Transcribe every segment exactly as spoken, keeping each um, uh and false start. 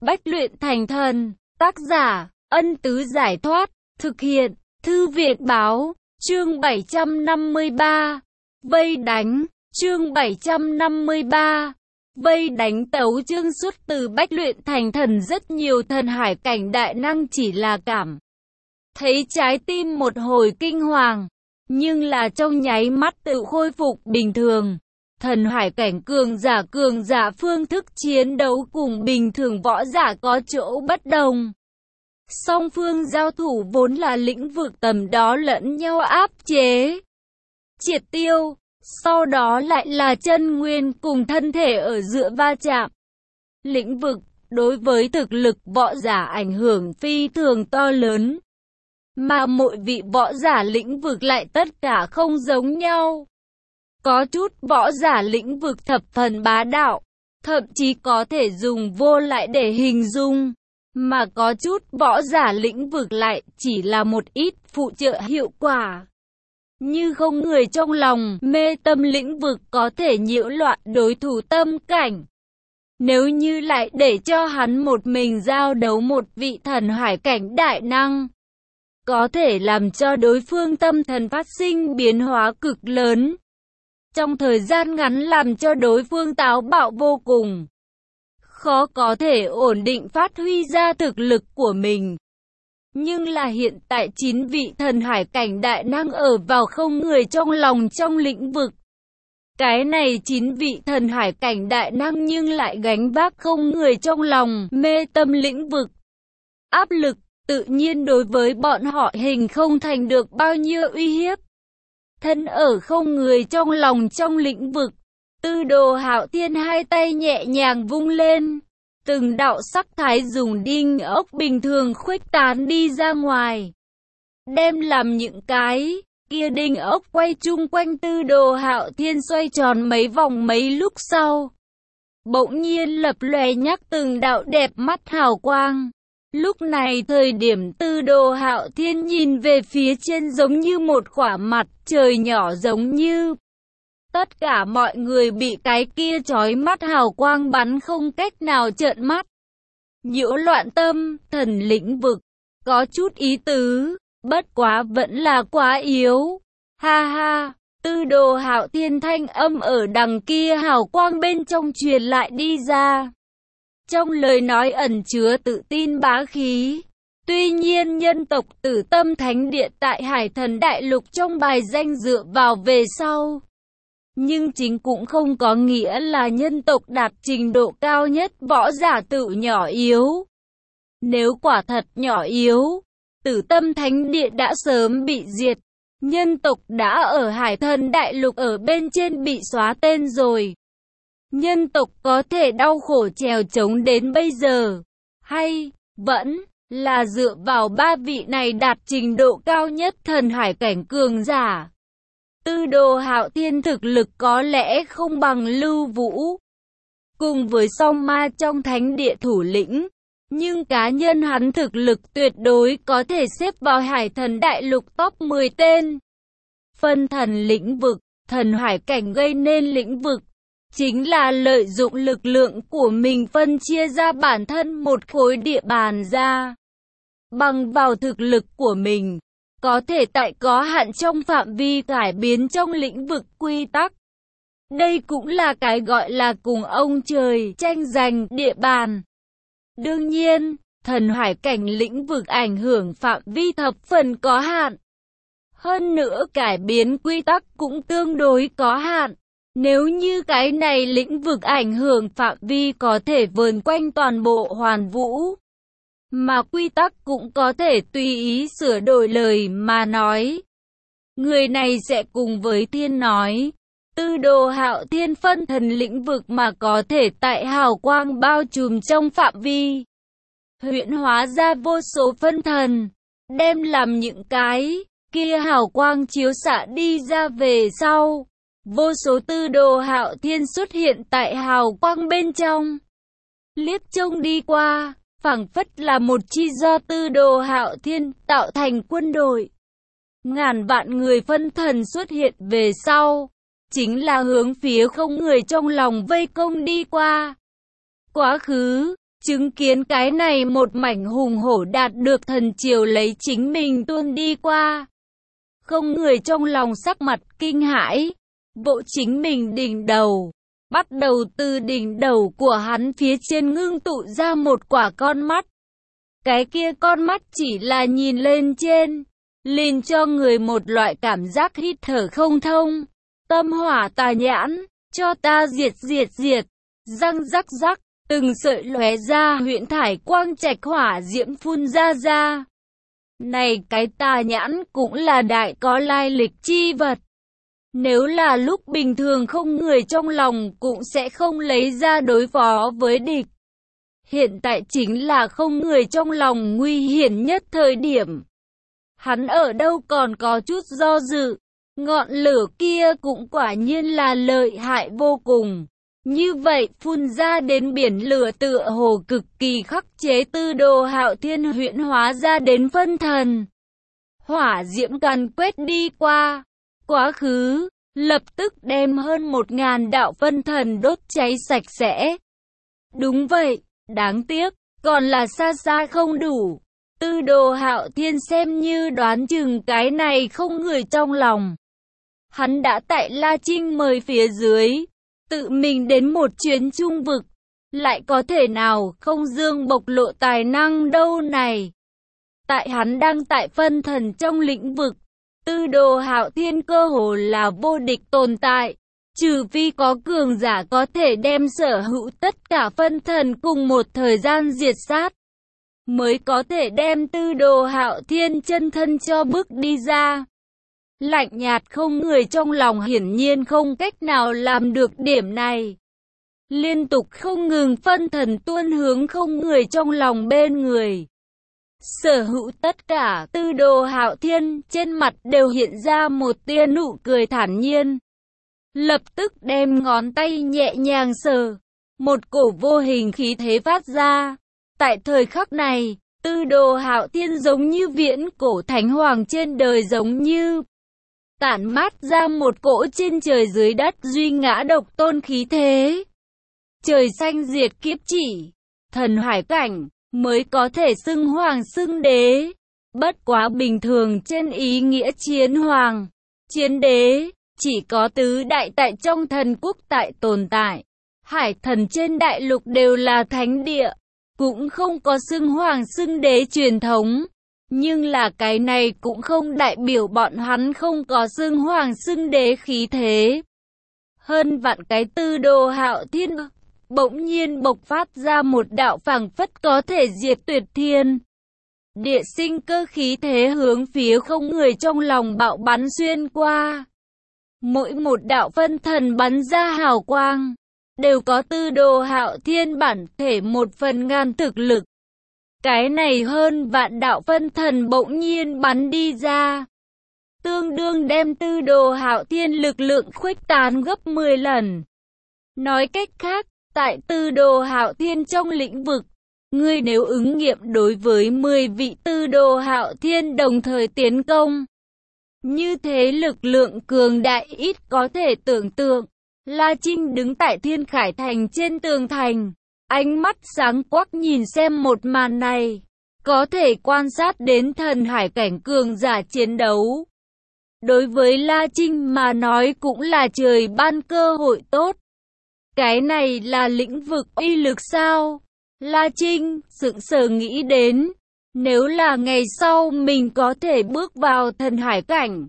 Bách luyện thành thần. Tác giả, Ân Tứ Giải Thoát. Thực hiện, Thư Viện Báo. Chương bảy trăm năm mươi ba. Vây đánh. Chương bảy trăm năm mươi ba. Vây đánh. Tấu chương xuất từ Bách luyện thành thần. Rất nhiều thần hải cảnh đại năng chỉ là cảm thấy trái tim một hồi kinh hoàng, nhưng là trong nháy mắt tự khôi phục bình thường. Thần hải cảnh cường giả cường giả phương thức chiến đấu cùng bình thường võ giả có chỗ bất đồng. Song phương giao thủ vốn là lĩnh vực tầm đó lẫn nhau áp chế, triệt tiêu, sau đó lại là chân nguyên cùng thân thể ở giữa va chạm. Lĩnh vực đối với thực lực võ giả ảnh hưởng phi thường to lớn, mà mỗi vị võ giả lĩnh vực lại tất cả không giống nhau. Có chút võ giả lĩnh vực thập phần bá đạo, thậm chí có thể dùng vô lại để hình dung, mà có chút võ giả lĩnh vực lại chỉ là một ít phụ trợ hiệu quả. Như không người trong lòng, mê tâm lĩnh vực có thể nhiễu loạn đối thủ tâm cảnh. Nếu như lại để cho hắn một mình giao đấu một vị thần hải cảnh đại năng, có thể làm cho đối phương tâm thần phát sinh biến hóa cực lớn, trong thời gian ngắn làm cho đối phương táo bạo vô cùng, khó có thể ổn định phát huy ra thực lực của mình. Nhưng là hiện tại chín vị thần hải cảnh đại năng ở vào không người trong lòng trong lĩnh vực. Cái này chín vị thần hải cảnh đại năng nhưng lại gánh vác không người trong lòng mê tâm lĩnh vực. Áp lực tự nhiên đối với bọn họ hình không thành được bao nhiêu uy hiếp. Thân ở không người trong lòng trong lĩnh vực, Tư Đồ Hạo Thiên hai tay nhẹ nhàng vung lên, từng đạo sắc thái dùng đinh ốc bình thường khuếch tán đi ra ngoài, đem làm những cái kia đinh ốc quay chung quanh Tư Đồ Hạo Thiên xoay tròn mấy vòng. Mấy lúc sau, bỗng nhiên lập lòe nhắc từng đạo đẹp mắt hào quang. Lúc này thời điểm Tư Đồ Hạo Thiên nhìn về phía trên giống như một quả mặt trời nhỏ, giống như tất cả mọi người bị cái kia chói mắt hào quang bắn không cách nào trợn mắt. Nhiễu loạn tâm, thần lĩnh vực, có chút ý tứ, bất quá vẫn là quá yếu. Ha ha, Tư Đồ Hạo Thiên thanh âm ở đằng kia hào quang bên trong truyền lại đi ra. Trong lời nói ẩn chứa tự tin bá khí. Tuy nhiên nhân tộc Tử Tâm Thánh Địa tại Hải Thần Đại Lục trong bài danh dựa vào về sau, nhưng chính cũng không có nghĩa là nhân tộc đạt trình độ cao nhất võ giả tự nhỏ yếu. Nếu quả thật nhỏ yếu, Tử Tâm Thánh Địa đã sớm bị diệt. Nhân tộc đã ở Hải Thần Đại Lục ở bên trên bị xóa tên rồi. Nhân tộc có thể đau khổ trèo trống đến bây giờ, hay vẫn là dựa vào ba vị này đạt trình độ cao nhất thần hải cảnh cường giả. Tư Đồ Hạo Thiên thực lực có lẽ không bằng Lưu Vũ, cùng với song ma trong thánh địa thủ lĩnh, nhưng cá nhân hắn thực lực tuyệt đối có thể xếp vào Hải Thần Đại Lục top mười tên. Phân thần lĩnh vực, thần hải cảnh gây nên lĩnh vực, chính là lợi dụng lực lượng của mình phân chia ra bản thân một khối địa bàn ra. Bằng vào thực lực của mình, có thể tại có hạn trong phạm vi cải biến trong lĩnh vực quy tắc. Đây cũng là cái gọi là cùng ông trời tranh giành địa bàn. Đương nhiên, thần hải cảnh lĩnh vực ảnh hưởng phạm vi thập phần có hạn. Hơn nữa cải biến quy tắc cũng tương đối có hạn. Nếu như cái này lĩnh vực ảnh hưởng phạm vi có thể vờn quanh toàn bộ hoàn vũ, mà quy tắc cũng có thể tùy ý sửa đổi lời mà nói, người này sẽ cùng với thiên nói. Tư Đồ Hạo Thiên phân thần lĩnh vực mà có thể tại hào quang bao trùm trong phạm vi, huyễn hóa ra vô số phân thần, đem làm những cái kia hào quang chiếu xạ đi ra về sau. Vô số Tư Đồ Hạo Thiên xuất hiện tại hào quang bên trong. Liếc trông đi qua, phảng phất là một chi do Tư Đồ Hạo Thiên tạo thành quân đội. Ngàn vạn người phân thần xuất hiện về sau, chính là hướng phía không người trong lòng vây công đi qua. Quá khứ, Chứng kiến cái này một mảnh hùng hổ đạt được thần triều lấy chính mình tuôn đi qua. Không người trong lòng sắc mặt kinh hãi, vỗ chính mình đỉnh đầu. Bắt đầu từ đỉnh đầu của hắn phía trên ngưng tụ ra một quả con mắt. Cái kia con mắt chỉ là nhìn lên trên, liền cho người một loại cảm giác hít thở không thông. Tâm hỏa tà nhãn, cho ta diệt diệt diệt, răng rắc rắc, từng sợi lóe ra huyễn thải quang trạch hỏa diễm phun ra ra. Này cái tà nhãn cũng là đại có lai lịch chi vật. Nếu là lúc bình thường không người trong lòng cũng sẽ không lấy ra đối phó với địch. Hiện tại chính là không người trong lòng nguy hiểm nhất thời điểm. Hắn ở đâu còn có chút do dự. Ngọn lửa kia cũng quả nhiên là lợi hại vô cùng. Như vậy phun ra đến biển lửa tựa hồ cực kỳ khắc chế Tư Đồ Hạo Thiên huyễn hóa ra đến phân thần. Hỏa diễm càn quét đi qua, quá khứ, lập tức đem hơn một ngàn đạo phân thần đốt cháy sạch sẽ. Đúng vậy, đáng tiếc, còn là xa xa không đủ. Tư Đồ Hạo Thiên xem như đoán chừng cái này không người trong lòng. Hắn đã tại La Trinh mời phía dưới, tự mình đến một chuyến trung vực, lại có thể nào không dương bộc lộ tài năng đâu này. Tại hắn đang tại phân thần trong lĩnh vực, Tư Đồ Hạo Thiên cơ hồ là vô địch tồn tại, trừ phi có cường giả có thể đem sở hữu tất cả phân thần cùng một thời gian diệt sát, mới có thể đem Tư Đồ Hạo Thiên chân thân cho bước đi ra. Lạnh nhạt không người trong lòng hiển nhiên không cách nào làm được điểm này. Liên tục không ngừng phân thần tuôn hướng không người trong lòng bên người. Sở hữu tất cả Tư Đồ Hạo Thiên trên mặt đều hiện ra một tia nụ cười thản nhiên. Lập tức đem ngón tay nhẹ nhàng sờ, một cổ vô hình khí thế phát ra. Tại thời khắc này, Tư Đồ Hạo Thiên giống như viễn cổ thánh hoàng trên đời giống như tản mát ra một cỗ trên trời dưới đất duy ngã độc tôn khí thế. Trời xanh diệt kiếp chỉ, thần hải cảnh mới có thể xưng hoàng xưng đế. Bất quá bình thường trên ý nghĩa chiến hoàng, chiến đế, chỉ có tứ đại tại trong thần quốc tại tồn tại. Hải thần trên đại lục đều là thánh địa, cũng không có xưng hoàng xưng đế truyền thống. Nhưng là cái này cũng không đại biểu bọn hắn không có xưng hoàng xưng đế khí thế. Hơn vạn cái Tư Đồ Hạo Thiên bỗng nhiên bộc phát ra một đạo phảng phất có thể diệt tuyệt thiên địa sinh cơ khí thế hướng phía không người trong lòng bạo bắn xuyên qua. Mỗi một đạo phân thần bắn ra hào quang, đều có Tư Đồ Hạo Thiên bản thể một phần ngàn thực lực. Cái này hơn vạn đạo phân thần bỗng nhiên bắn đi ra, tương đương đem Tư Đồ Hạo Thiên lực lượng khuếch tán gấp mười lần. Nói cách khác, tại Tư Đồ Hạo Thiên trong lĩnh vực, ngươi nếu ứng nghiệm đối với mười vị Tư Đồ Hạo Thiên đồng thời tiến công, như thế lực lượng cường đại ít có thể tưởng tượng. La Trinh đứng tại Thiên Khải Thành trên tường thành, ánh mắt sáng quắc nhìn xem một màn này, có thể quan sát đến thần hải cảnh cường giả chiến đấu. Đối với La Trinh mà nói cũng là trời ban cơ hội tốt. Cái này là lĩnh vực uy lực sao? La Trinh sững sờ nghĩ đến, nếu là ngày sau mình có thể bước vào thần hải cảnh,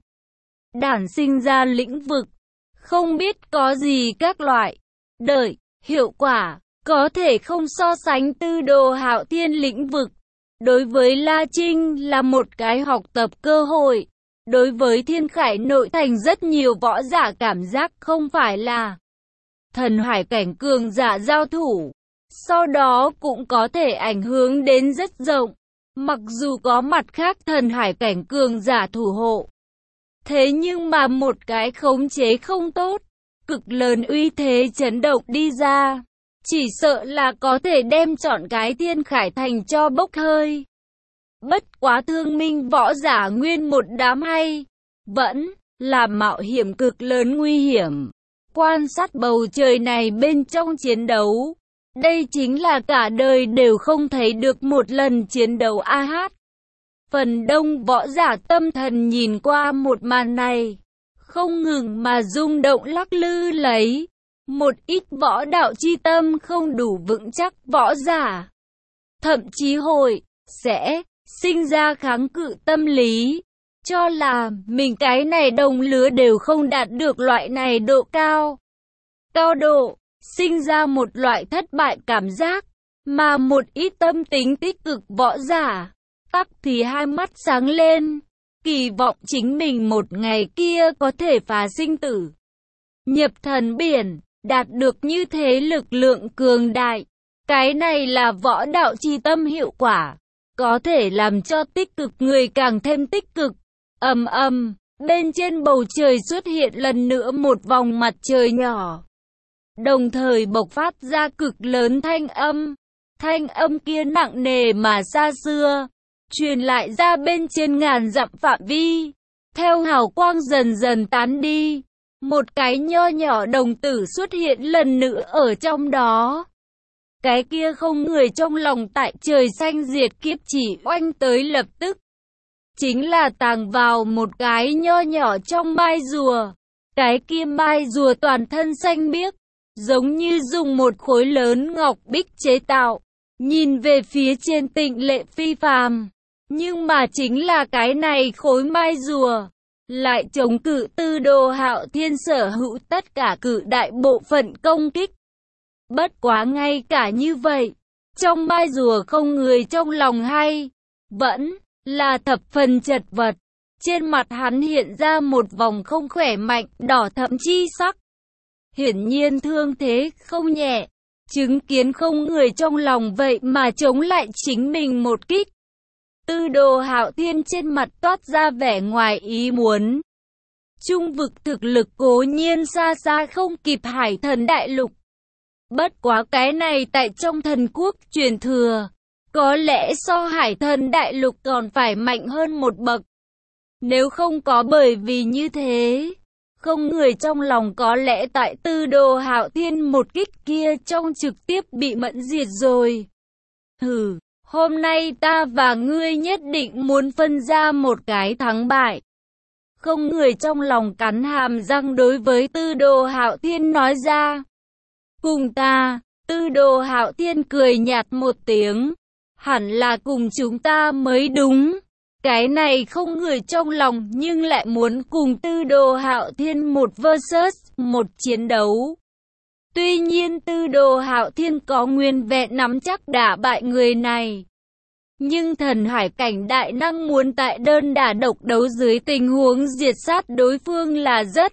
đản sinh ra lĩnh vực, không biết có gì các loại, đợi, hiệu quả, có thể không so sánh Tư Đồ Hạo Thiên lĩnh vực. Đối với La Trinh là một cái học tập cơ hội. Đối với Thiên Khải nội thành rất nhiều võ giả cảm giác không phải là thần hải cảnh cường giả giao thủ, sau đó cũng có thể ảnh hưởng đến rất rộng. Mặc dù có mặt khác thần hải cảnh cường giả thủ hộ, thế nhưng mà một cái khống chế không tốt, cực lớn uy thế chấn động đi ra, chỉ sợ là có thể đem trọn cái Thiên Khải Thành cho bốc hơi. Bất quá thương minh võ giả nguyên một đám hay, vẫn là mạo hiểm cực lớn nguy hiểm. Quan sát bầu trời này bên trong chiến đấu, Đây chính là cả đời đều không thấy được một lần chiến đấu a hát. Phần đông võ giả tâm thần nhìn qua một màn này, không ngừng mà rung động lắc lư lấy. Một ít võ đạo chi tâm không đủ vững chắc võ giả, thậm chí hội sẽ sinh ra kháng cự tâm lý, cho là mình cái này đồng lứa đều không đạt được loại này độ cao. Cao độ, sinh ra một loại thất bại cảm giác, mà một ít tâm tính tích cực võ giả, tắc thì hai mắt sáng lên, kỳ vọng chính mình một ngày kia có thể phá sinh tử, nhập thần biển, đạt được như thế lực lượng cường đại. Cái này là võ đạo chi tâm hiệu quả, có thể làm cho tích cực người càng thêm tích cực. Ầm ầm, bên trên bầu trời xuất hiện lần nữa một vòng mặt trời nhỏ, đồng thời bộc phát ra cực lớn thanh âm. Thanh âm kia nặng nề mà xa xưa, truyền lại ra bên trên ngàn dặm phạm vi. Theo hào quang dần dần tán đi, một cái nho nhỏ đồng tử xuất hiện lần nữa ở trong đó. Cái kia không người trong lòng tại trời xanh diệt kiếp chỉ oanh tới lập tức, chính là tàng vào một cái nho nhỏ trong mai rùa. Cái kia mai rùa toàn thân xanh biếc, giống như dùng một khối lớn ngọc bích chế tạo, nhìn về phía trên tịnh lệ phi phàm. Nhưng mà chính là cái này khối mai rùa, lại chống cự Tư Đồ Hạo Thiên sở hữu tất cả cự đại bộ phận công kích. Bất quá ngay cả như vậy, trong mai rùa không người trong lòng hay, vẫn là thập phần chật vật. Trên mặt hắn hiện ra một vòng không khỏe mạnh, đỏ thẫm chi sắc. Hiển nhiên thương thế không nhẹ, chứng kiến không người trong lòng vậy mà chống lại chính mình một kích. Tư Đồ Hạo Thiên trên mặt toát ra vẻ ngoài ý muốn. Trung vực thực lực cố nhiên xa xa không kịp Hải Thần Đại Lục. Bất quá cái này tại trong thần quốc truyền thừa, có lẽ so Hải Thần Đại Lục còn phải mạnh hơn một bậc. Nếu không có bởi vì như thế, không người trong lòng có lẽ tại Tư Đồ Hạo Thiên một kích kia trong trực tiếp bị mẫn diệt rồi. Hừ, hôm nay ta và ngươi nhất định muốn phân ra một cái thắng bại. Không người trong lòng cắn hàm răng đối với Tư Đồ Hạo Thiên nói ra. Cùng ta, Tư Đồ Hạo Thiên cười nhạt một tiếng, hẳn là cùng chúng ta mới đúng. Cái này không người trong lòng nhưng lại muốn cùng Tư Đồ Hạo Thiên một versus một chiến đấu. Tuy nhiên Tư Đồ Hạo Thiên có nguyên vẹn nắm chắc đả bại người này. Nhưng thần hải cảnh đại năng muốn tại đơn đả độc đấu dưới tình huống diệt sát đối phương là rất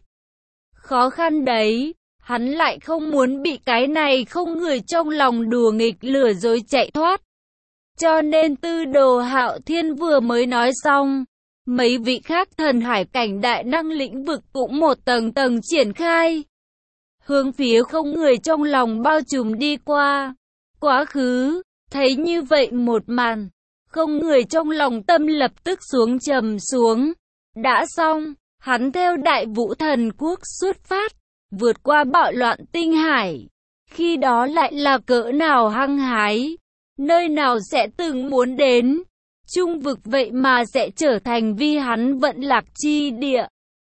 khó khăn đấy. Hắn lại không muốn bị cái này không người trong lòng đùa nghịch lừa dối chạy thoát. Cho nên Tư Đồ Hạo Thiên vừa mới nói xong, mấy vị khác thần hải cảnh đại năng lĩnh vực cũng một tầng tầng triển khai, hướng phía không người trong lòng bao trùm đi qua. Quá khứ, thấy như vậy một màn, không người trong lòng tâm lập tức xuống trầm xuống. Đã xong, hắn theo Đại Vũ Thần Quốc xuất phát, vượt qua bạo loạn tinh hải. Khi đó lại là cỡ nào hăng hái, nơi nào sẽ từng muốn đến. Trung vực vậy mà sẽ trở thành vi hắn vận lạc chi địa.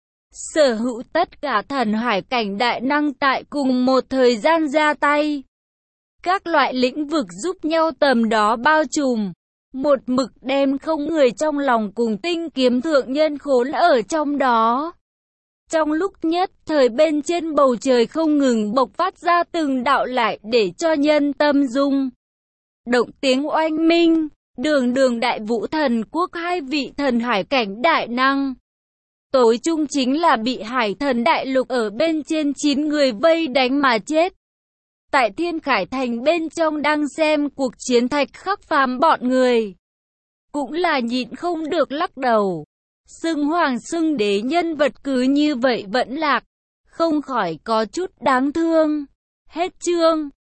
Sở hữu tất cả thần hải cảnh đại năng tại cùng một thời gian ra tay. Các loại lĩnh vực giúp nhau tầm đó bao trùm. Một mực đem không người trong lòng cùng tinh kiếm thượng nhân khốn ở trong đó. Trong lúc nhất thời bên trên bầu trời không ngừng bộc phát ra từng đạo lại để cho nhân tâm rung động tiếng oanh minh. Đường đường Đại Vũ Thần Quốc hai vị thần hải cảnh đại năng, tối chung chính là bị Hải Thần Đại Lục ở bên trên chín người vây đánh mà chết. Tại Thiên Khải Thành bên trong đang xem cuộc chiến Thạch Khắc Phàm bọn người, cũng là nhịn không được lắc đầu. Xưng hoàng xưng đế nhân vật cứ như vậy vẫn lạc, không khỏi có chút đáng thương. Hết chương.